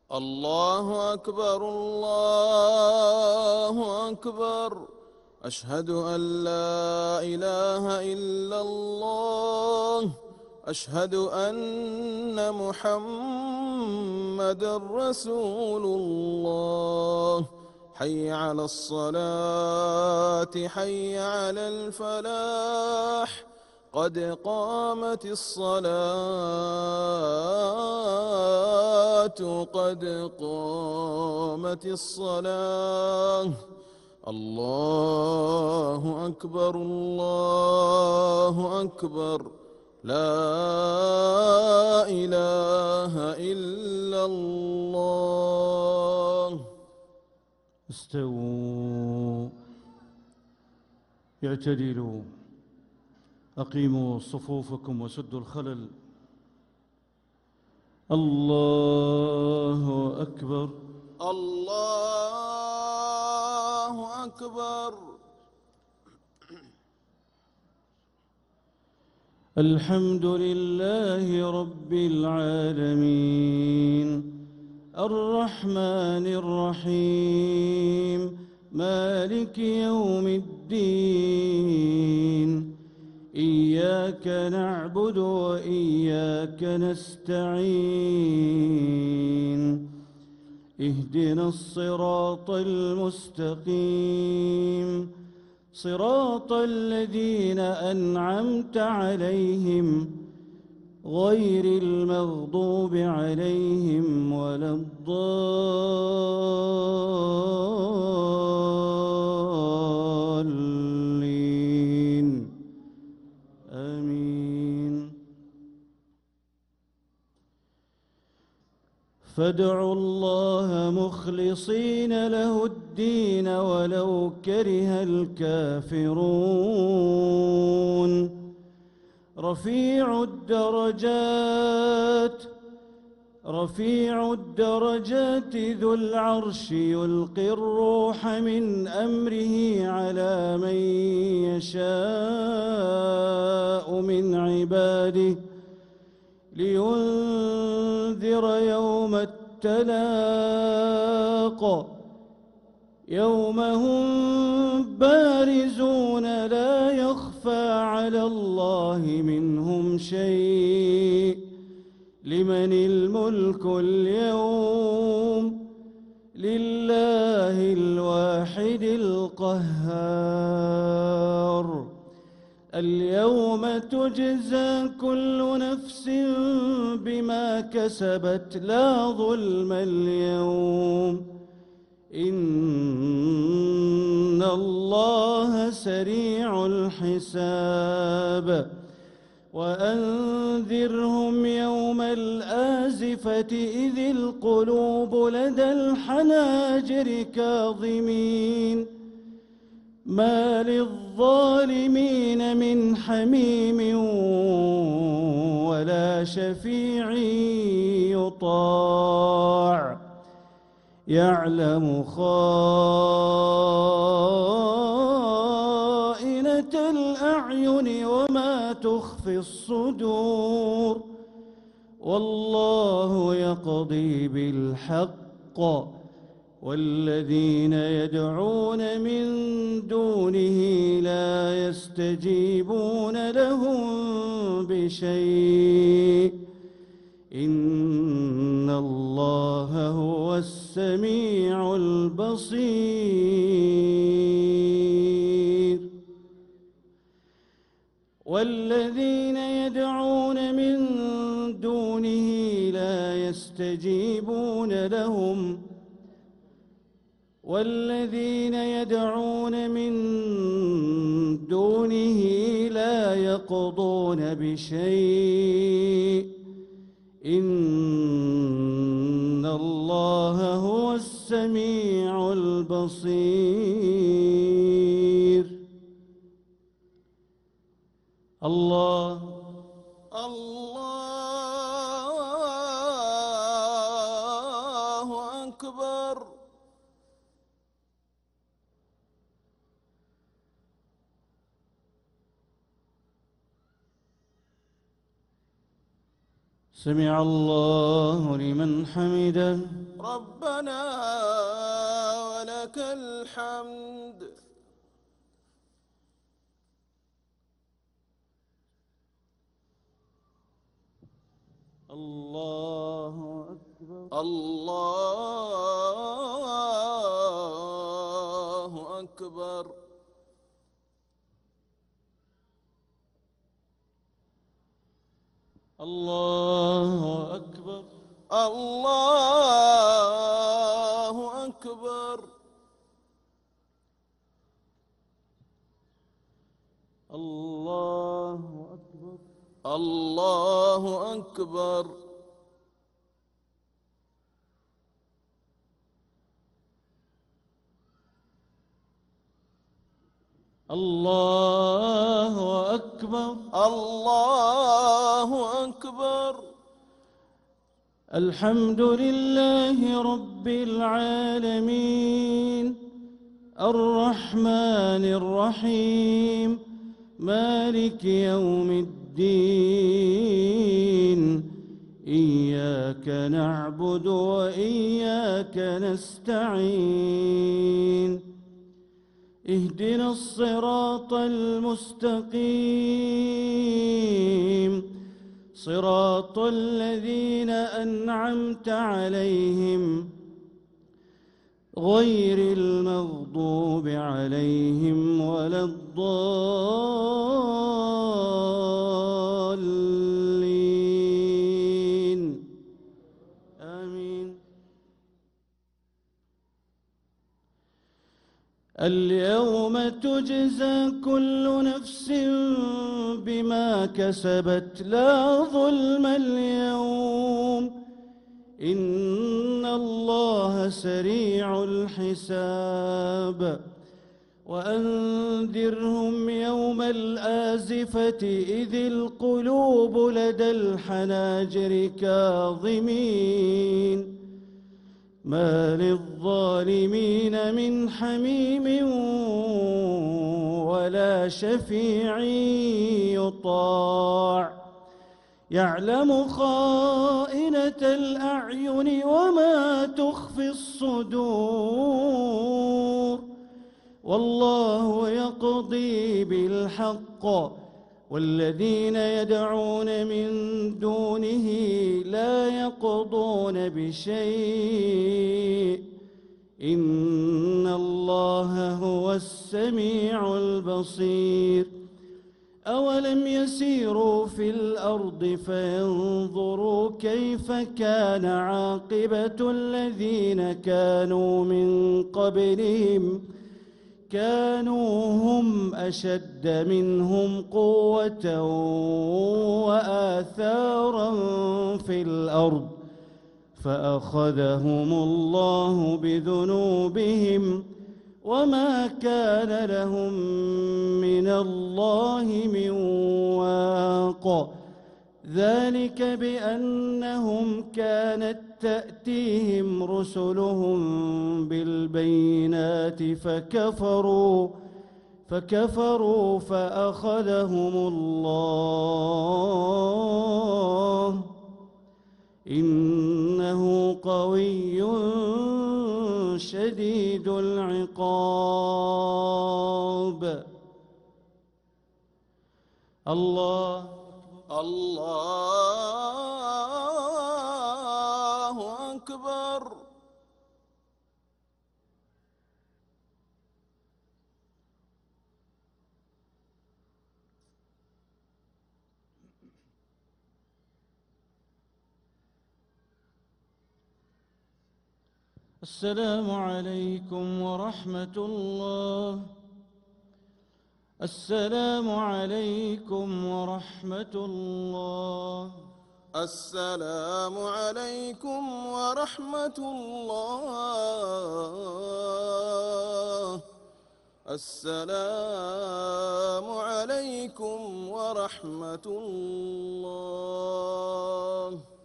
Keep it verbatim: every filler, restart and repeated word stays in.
الله أكبر الله أكبر. أشهد أن لا إله إلا الله. أشهد أن محمدًا رسول الله. حي على الصلاة حي على الفلاح. قد قامت الصلاة قد قامت الصلاة. الله أكبر الله أكبر. لا إله إلا الله. استووا، اعتدلوا، أقيموا صفوفكم وسدوا الخلل. الله أكبر الله أكبر. الحمد لله رب العالمين، الرحمن الرحيم، مالك يوم الدين. إياك نعبد وإياك نستعين. اهدنا الصراط المستقيم، صراط الذين أنعمت عليهم غير المغضوب عليهم ولا الضالين. آمين. فادعوا الله مخلصين له الدين ولو كره الكافرون. رفيع الدرجات رفيع الدرجات ذو العرش يلقي الروح من أمره على من يشاء من عباده لينذر يوم التلاق، يوم هم بارزون لا يخفى على الله منهم شيء. لمن الملك اليوم؟ لله الواحد القهار. اليوم تجزى كل نفس بما كسبت لا ظلم اليوم، إن الله سريع الحساب. وأنذرهم يوم الآزفة إذ القلوب لدى الحناجر كاظمين، ما للظالمين من حميم ولا شفيع يطاع. يعلم خائنة الأعين وما تخفي الصدور، والله يقضي بالحق، والذين يدعون من دونه لا يستجيبون لهم بشيء، إن الله هو السميع البصير. والذين يدعون من دونه لا يستجيبون لهم والذين يدعون من دونه لا يقضون بشيء، إن الله هو السميع البصير. الله الله أكبر. سمع الله لمن حمده. ربنا ولك الحمد. الله أكبر. الله أكبر. الله أكبر. الله أكبر. الله أكبر. الله أكبر. الله أكبر. الله أكبر. الحمد لله رب العالمين الرحمن الرحيم مالك يوم الدين إياك نعبد وإياك نستعين اهدنا الصراط المستقيم صراط الذين أنعمت عليهم غير المغضوب عليهم ولا الضالين آمين. اليوم تجزى كل نفس بما كسبت لا ظلم اليوم إن الله سريع الحساب. وأنذرهم يوم الآزفة إذ القلوب لدى الحناجر كاظمين ما للظالمين من حميم ولا شفيع يطاع يعلم خائنة الأعين وما تخفي الصدور والله يقضي بالحق والذين يدعون من دونه لا يقضون بشيء إن الله هو السميع البصير. أولم يسيروا في الأرض فينظروا كيف كان عاقبة الذين كانوا من قبلهم كانوا هم أشد منهم قوة وآثارا في الأرض فأخذهم الله بذنوبهم وما كان لهم من الله من واق ذلك بأنهم كانت تأتيهم رسلهم بالبينات فكفروا فكفروا فأخذهم الله إنه قوي شديد العقاب. الله الله أكبر. السلام عليكم ورحمة الله. السلام عليكم ورحمة الله. السلام عليكم ورحمة الله. السلام عليكم ورحمة الله.